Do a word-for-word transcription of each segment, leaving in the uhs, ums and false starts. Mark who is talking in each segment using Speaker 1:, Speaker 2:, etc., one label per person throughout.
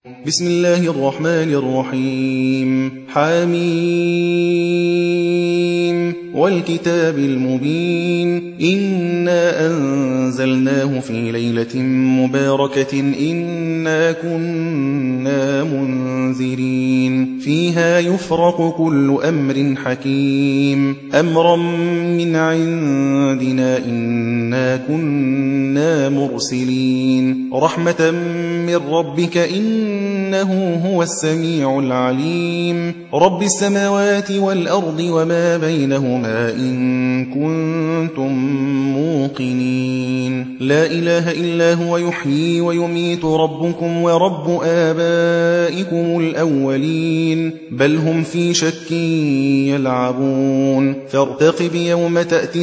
Speaker 1: بسم الله الرحمن الرحيم حميم والكتاب المبين إنا أنزلناه في ليلة مباركة إنا كنا منذرين فيها يفرق كل أمر حكيم أمرا من عندنا إنا كنا مرسلين رحمة من ربك إنه هو السميع العليم رب السماوات والأرض وما بينهما إن كنتم موقنين لا إله إلا هو يحيي ويميت ربكم ورب آبائكم الأولين بل هم في شك يلعبون فارتقب يوم تأتي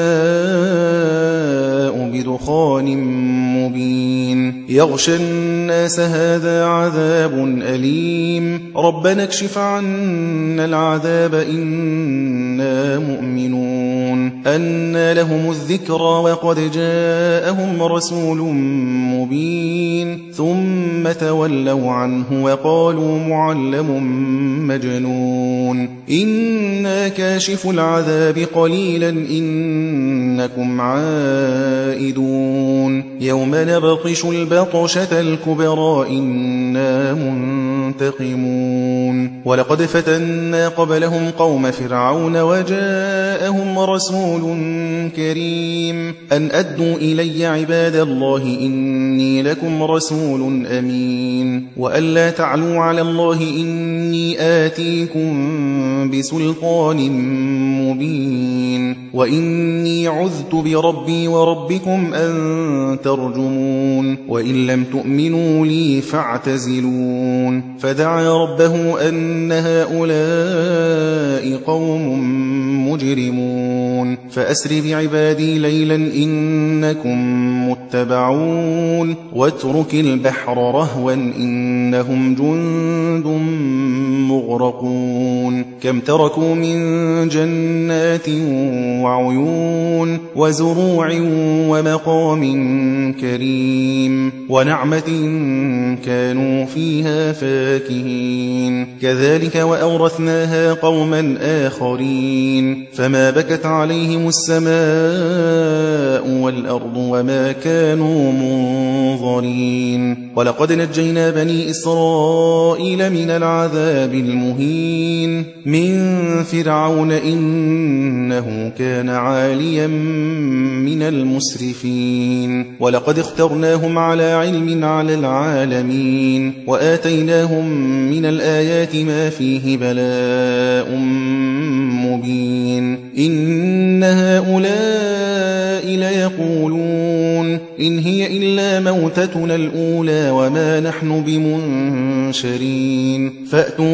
Speaker 1: السماء بدخان مبين يغشى الناس هذا عذاب أليم ربنا اكشف عنا العذاب إنا مؤمنون أنى لهم الذكرى وقد جاءهم رسول مبين ثم تولوا عنه وقالوا معلم مجنون إنا كاشف العذاب قليلا إنكم عائدون يوم نبطش البطشة الكبرى إنا منتقمون ولقد فتنا قبلهم قوم فرعون وجاءهم رسول كريم أن أدوا إلي عباد الله إني لكم رسول أمين وأن لا تعلوا على الله إني آتيكم بسلطان مبين وإني عذت بربي وربكم أن ترجمون وإن لم تؤمنوا لي فاعتزلون فدعا ربه أن هؤلاء قوم مجرمون فأسر بعبادي ليلا إنكم متبعون واترك البحر رهوا إنهم جند مغرقون كم تركوا من جنات وعيون وزروع ومقام كريم ونعمة كانوا فيها فاكهين كذلك وأورثناها قوما آخرين فما بكت عليهم السماء والأرض وما كانوا منظرين ولقد نجينا بني إسرائيل من العذاب المهين من فرعون إنه كان عاليا من المسرفين ولقد اخترناهم على علم على العالمين وآتيناهم من الآيات ما فيه بلاء مبين إن هؤلاء ليقولون إن هي إلا موتتنا الأولى وما نحن بمنشرين فأتوا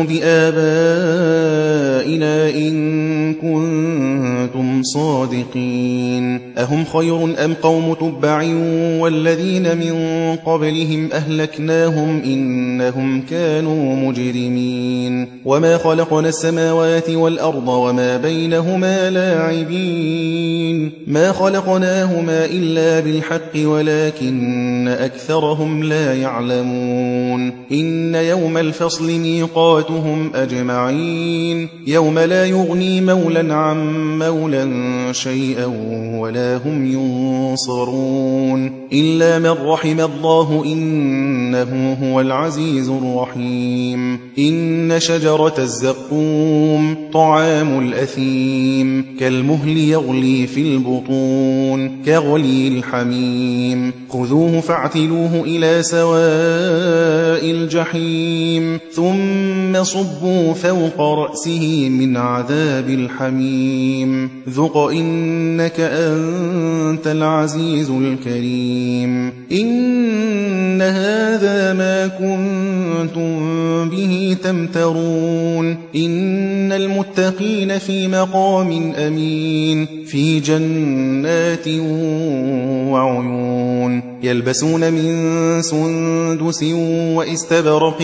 Speaker 1: بآبائنا إن كنتم صادقين أهم خير أم قوم تبع والذين من قبلهم أهلكناهم إنهم كانوا مجرمين وما خلقنا السماوات والأرض وما بينهما لاعبين ما خلقناهما إلا بالحق ولكن أكثرهم لا يعلمون إن يوم الفصل ميقاتهم أجمعين يوم لا يغني مولا عن مولا شيئا ولا هم ينصرون إلا من رحم الله إنه هو العزيز الرحيم إن شجرة الزقوم طعام الأثيم كالمهل يغلي في البطون كغلي الحميم خذوه فاعتلوه إلى سواء الجحيم ثم صبوا فوق رأسه من عذاب الحميم ذق إنك أنت العزيز الكريم إن هذا ما كنتم به تمترون إن المتقين في مقام أمين في جنات وعيون يلبسون من سندس وإستبرق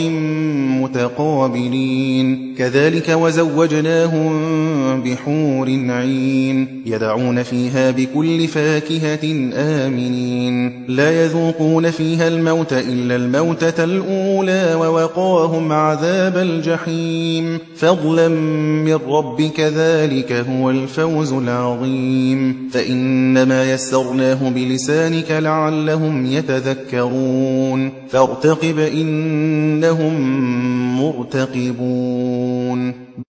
Speaker 1: متقابلين كذلك وزوجناهم بحور عين يدعون فيها بكل فاكهة آمنين لا يذوقون فيها الموت إلا الموتة الأولى ووقاهم عذاب الجحيم فضلا من ربك ذلك هو الفوز العظيم فإنما يسرناه بلسانك لعلهم يتذكرون فارتقب إنهم مرتقبون